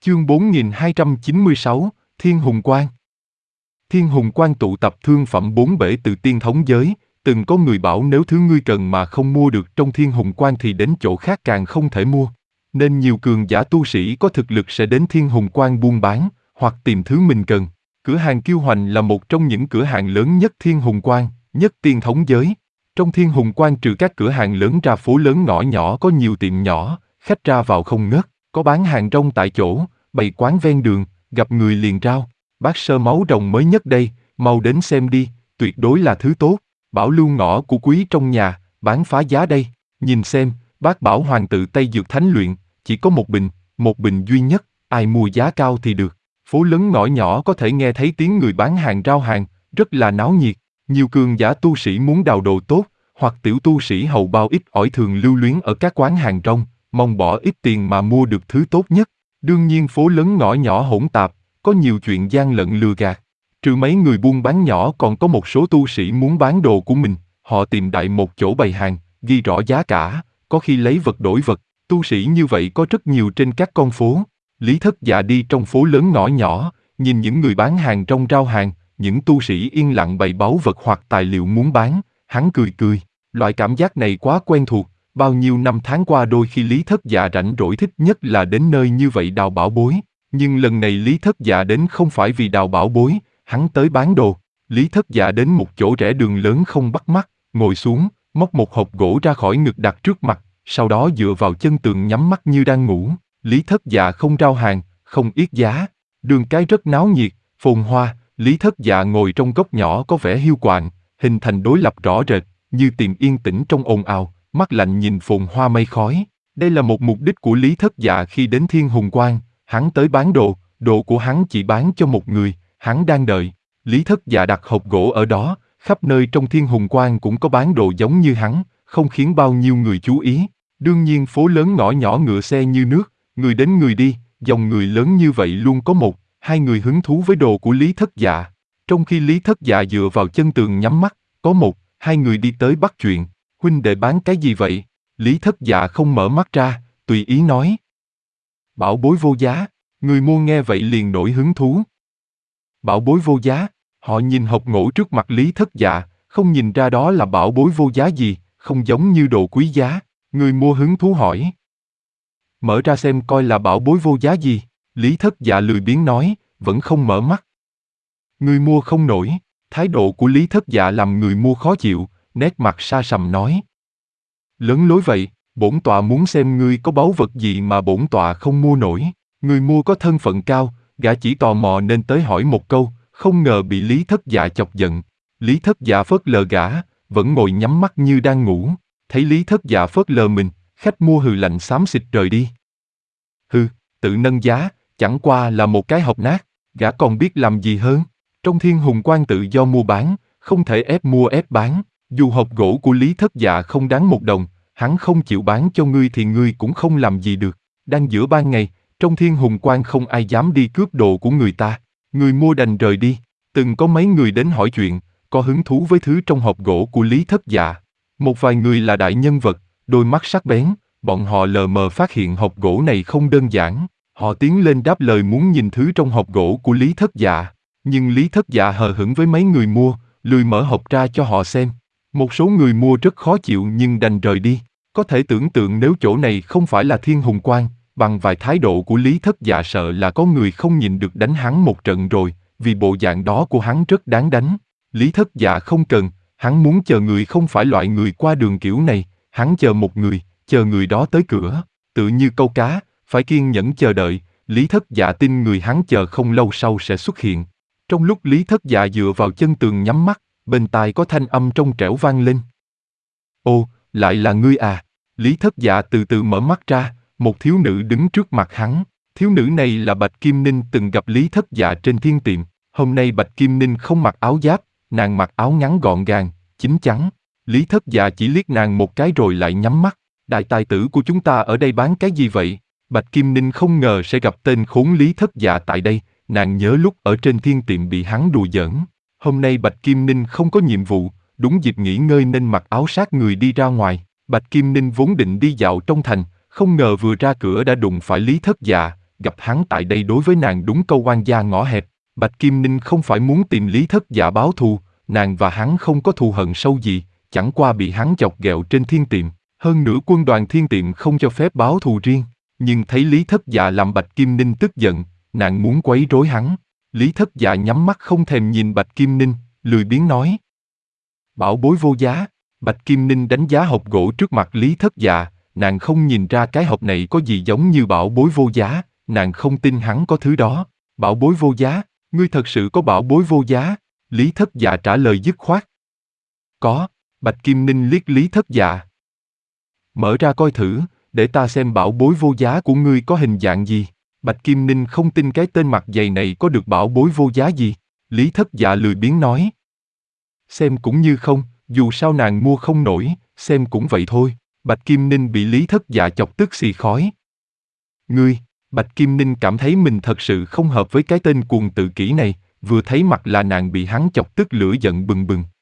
Chương 4296, Thiên Hùng Quan. Thiên Hùng Quan tụ tập thương phẩm bốn bể từ tiên thống giới, từng có người bảo nếu thứ ngươi cần mà không mua được trong Thiên Hùng Quan thì đến chỗ khác càng không thể mua. Nên nhiều cường giả tu sĩ có thực lực sẽ đến Thiên Hùng Quan buôn bán, hoặc tìm thứ mình cần. Cửa hàng Kiêu Hoành là một trong những cửa hàng lớn nhất Thiên Hùng Quan, nhất tiên thống giới. Trong Thiên Hùng Quan trừ các cửa hàng lớn ra, phố lớn ngõ nhỏ có nhiều tiệm nhỏ, khách ra vào không ngớt, có bán hàng rong tại chỗ, bày quán ven đường, gặp người liền rao: bát sơ máu rồng mới nhất đây, mau đến xem đi, tuyệt đối là thứ tốt. Bảo lưu ngõ của quý trong nhà, bán phá giá đây, nhìn xem, bác bảo hoàng tự Tây Dược Thánh luyện, chỉ có một bình duy nhất, ai mua giá cao thì được. Phố lớn ngõ nhỏ có thể nghe thấy tiếng người bán hàng rao hàng, rất là náo nhiệt. Nhiều cường giả tu sĩ muốn đào đồ tốt, hoặc tiểu tu sĩ hầu bao ít ỏi thường lưu luyến ở các quán hàng rong, mong bỏ ít tiền mà mua được thứ tốt nhất. Đương nhiên phố lớn ngõ nhỏ hỗn tạp, có nhiều chuyện gian lận lừa gạt. Trừ mấy người buôn bán nhỏ còn có một số tu sĩ muốn bán đồ của mình, họ tìm đại một chỗ bày hàng, ghi rõ giá cả, có khi lấy vật đổi vật. Tu sĩ như vậy có rất nhiều trên các con phố. Lý Thất Dạ đi trong phố lớn ngõ nhỏ, nhìn những người bán hàng rong rao hàng, những tu sĩ yên lặng bày báu vật hoặc tài liệu muốn bán, hắn cười cười. Loại cảm giác này quá quen thuộc, bao nhiêu năm tháng qua đôi khi Lý Thất Dạ rảnh rỗi thích nhất là đến nơi như vậy đào bảo bối. Nhưng lần này Lý Thất Dạ đến không phải vì đào bảo bối, hắn tới bán đồ. Lý Thất Dạ đến một chỗ rẽ đường lớn không bắt mắt, ngồi xuống, móc một hộp gỗ ra khỏi ngực đặt trước mặt, sau đó dựa vào chân tường nhắm mắt như đang ngủ. Lý Thất Dạ không rao hàng, không yết giá, đường cái rất náo nhiệt, phồn hoa. Lý Thất Dạ ngồi trong góc nhỏ có vẻ hiu quạnh, hình thành đối lập rõ rệt, như tìm yên tĩnh trong ồn ào, mắt lạnh nhìn phồn hoa mây khói. Đây là một mục đích của Lý Thất Dạ khi đến Thiên Hùng Quan, hắn tới bán đồ, đồ của hắn chỉ bán cho một người, hắn đang đợi. Lý Thất Dạ đặt hộp gỗ ở đó, khắp nơi trong Thiên Hùng Quan cũng có bán đồ giống như hắn, không khiến bao nhiêu người chú ý. Đương nhiên phố lớn ngõ nhỏ ngựa xe như nước, người đến người đi, dòng người lớn như vậy luôn có một, hai người hứng thú với đồ của Lý Thất Dạ. Trong khi Lý Thất Dạ dựa vào chân tường nhắm mắt, có một, hai người đi tới bắt chuyện: huynh đệ bán cái gì vậy? Lý Thất Dạ không mở mắt ra, tùy ý nói: bảo bối vô giá. Người mua nghe vậy liền nổi hứng thú. Bảo bối vô giá? Họ nhìn hộp gỗ trước mặt Lý Thất Dạ, không nhìn ra đó là bảo bối vô giá gì, không giống như đồ quý giá. Người mua hứng thú hỏi: mở ra xem coi là bảo bối vô giá gì. Lý Thất Dạ lười biếng nói, vẫn không mở mắt. Người mua không nổi. Thái độ của Lý Thất Dạ làm người mua khó chịu, nét mặt sa sầm nói: lớn lối vậy, bổn tọa muốn xem ngươi có báu vật gì mà bổn tọa không mua nổi. Người mua có thân phận cao, gã chỉ tò mò nên tới hỏi một câu, không ngờ bị Lý Thất Dạ chọc giận. Lý Thất Dạ phớt lờ gã, vẫn ngồi nhắm mắt như đang ngủ. Thấy Lý Thất Dạ phớt lờ mình, khách mua hừ lạnh xám xịt rời đi. Hừ, tự nâng giá, chẳng qua là một cái hộp nát, gã còn biết làm gì hơn. Trong Thiên Hùng Quan tự do mua bán, không thể ép mua ép bán. Dù hộp gỗ của Lý Thất Dạ không đáng một đồng, hắn không chịu bán cho ngươi thì ngươi cũng không làm gì được. Đang giữa ban ngày, trong Thiên Hùng Quan không ai dám đi cướp đồ của người ta. Người mua đành rời đi. Từng có mấy người đến hỏi chuyện, có hứng thú với thứ trong hộp gỗ của Lý Thất Dạ. Một vài người là đại nhân vật, đôi mắt sắc bén, bọn họ lờ mờ phát hiện hộp gỗ này không đơn giản. Họ tiến lên đáp lời muốn nhìn thứ trong hộp gỗ của Lý Thất Dạ. Nhưng Lý Thất Dạ hờ hững với mấy người mua, lười mở hộp ra cho họ xem. Một số người mua rất khó chịu nhưng đành rời đi. Có thể tưởng tượng nếu chỗ này không phải là Thiên Hùng Quan, bằng vài thái độ của Lý Thất Dạ sợ là có người không nhìn được đánh hắn một trận rồi, vì bộ dạng đó của hắn rất đáng đánh. Lý Thất Dạ không cần, hắn muốn chờ người không phải loại người qua đường kiểu này, hắn chờ một người, chờ người đó tới cửa, tự như câu cá, phải kiên nhẫn chờ đợi. Lý Thất Dạ tin người hắn chờ không lâu sau sẽ xuất hiện. Trong lúc Lý Thất Dạ dựa vào chân tường nhắm mắt, bên tai có thanh âm trong trẻo vang lên. Ô, lại là ngươi à? Lý Thất Dạ từ từ mở mắt ra, một thiếu nữ đứng trước mặt hắn. Thiếu nữ này là Bạch Kim Ninh từng gặp Lý Thất Dạ trên thiên tiệm. Hôm nay Bạch Kim Ninh không mặc áo giáp, nàng mặc áo ngắn gọn gàng, chín chắn. Lý Thất Dạ chỉ liếc nàng một cái rồi lại nhắm mắt. Đại tài tử của chúng ta ở đây bán cái gì vậy? Bạch Kim Ninh không ngờ sẽ gặp tên khốn Lý Thất Dạ tại đây. Nàng nhớ lúc ở trên thiên tiệm bị hắn đùa giỡn. Hôm nay Bạch Kim Ninh không có nhiệm vụ, đúng dịp nghỉ ngơi nên mặc áo sát người đi ra ngoài. Bạch Kim Ninh vốn định đi dạo trong thành, không ngờ vừa ra cửa đã đụng phải Lý Thất Dạ, gặp hắn tại đây đối với nàng đúng câu oan gia ngõ hẹp. Bạch Kim Ninh không phải muốn tìm Lý Thất Dạ báo thù, nàng và hắn không có thù hận sâu gì, chẳng qua bị hắn chọc ghẹo trên thiên tiệm. Hơn nữa quân đoàn thiên tiệm không cho phép báo thù riêng, nhưng thấy Lý Thất Dạ làm Bạch Kim Ninh tức giận, nàng muốn quấy rối hắn. Lý Thất Dạ nhắm mắt không thèm nhìn Bạch Kim Ninh, lười biếng nói. Bảo bối vô giá. Bạch Kim Ninh đánh giá hộp gỗ trước mặt Lý Thất Dạ, nàng không nhìn ra cái hộp này có gì giống như bảo bối vô giá, nàng không tin hắn có thứ đó. Bảo bối vô giá, ngươi thật sự có bảo bối vô giá? Lý Thất Dạ trả lời dứt khoát. Có. Bạch Kim Ninh liếc Lý Thất Dạ. Mở ra coi thử, để ta xem bảo bối vô giá của ngươi có hình dạng gì. Bạch Kim Ninh không tin cái tên mặt dày này có được bảo bối vô giá gì. Lý Thất Dạ lười biếng nói. Xem cũng như không, dù sao nàng mua không nổi, xem cũng vậy thôi. Bạch Kim Ninh bị Lý Thất Dạ chọc tức xì khói. Ngươi, Bạch Kim Ninh cảm thấy mình thật sự không hợp với cái tên cuồng tự kỷ này, vừa thấy mặt là nàng bị hắn chọc tức lửa giận bừng bừng.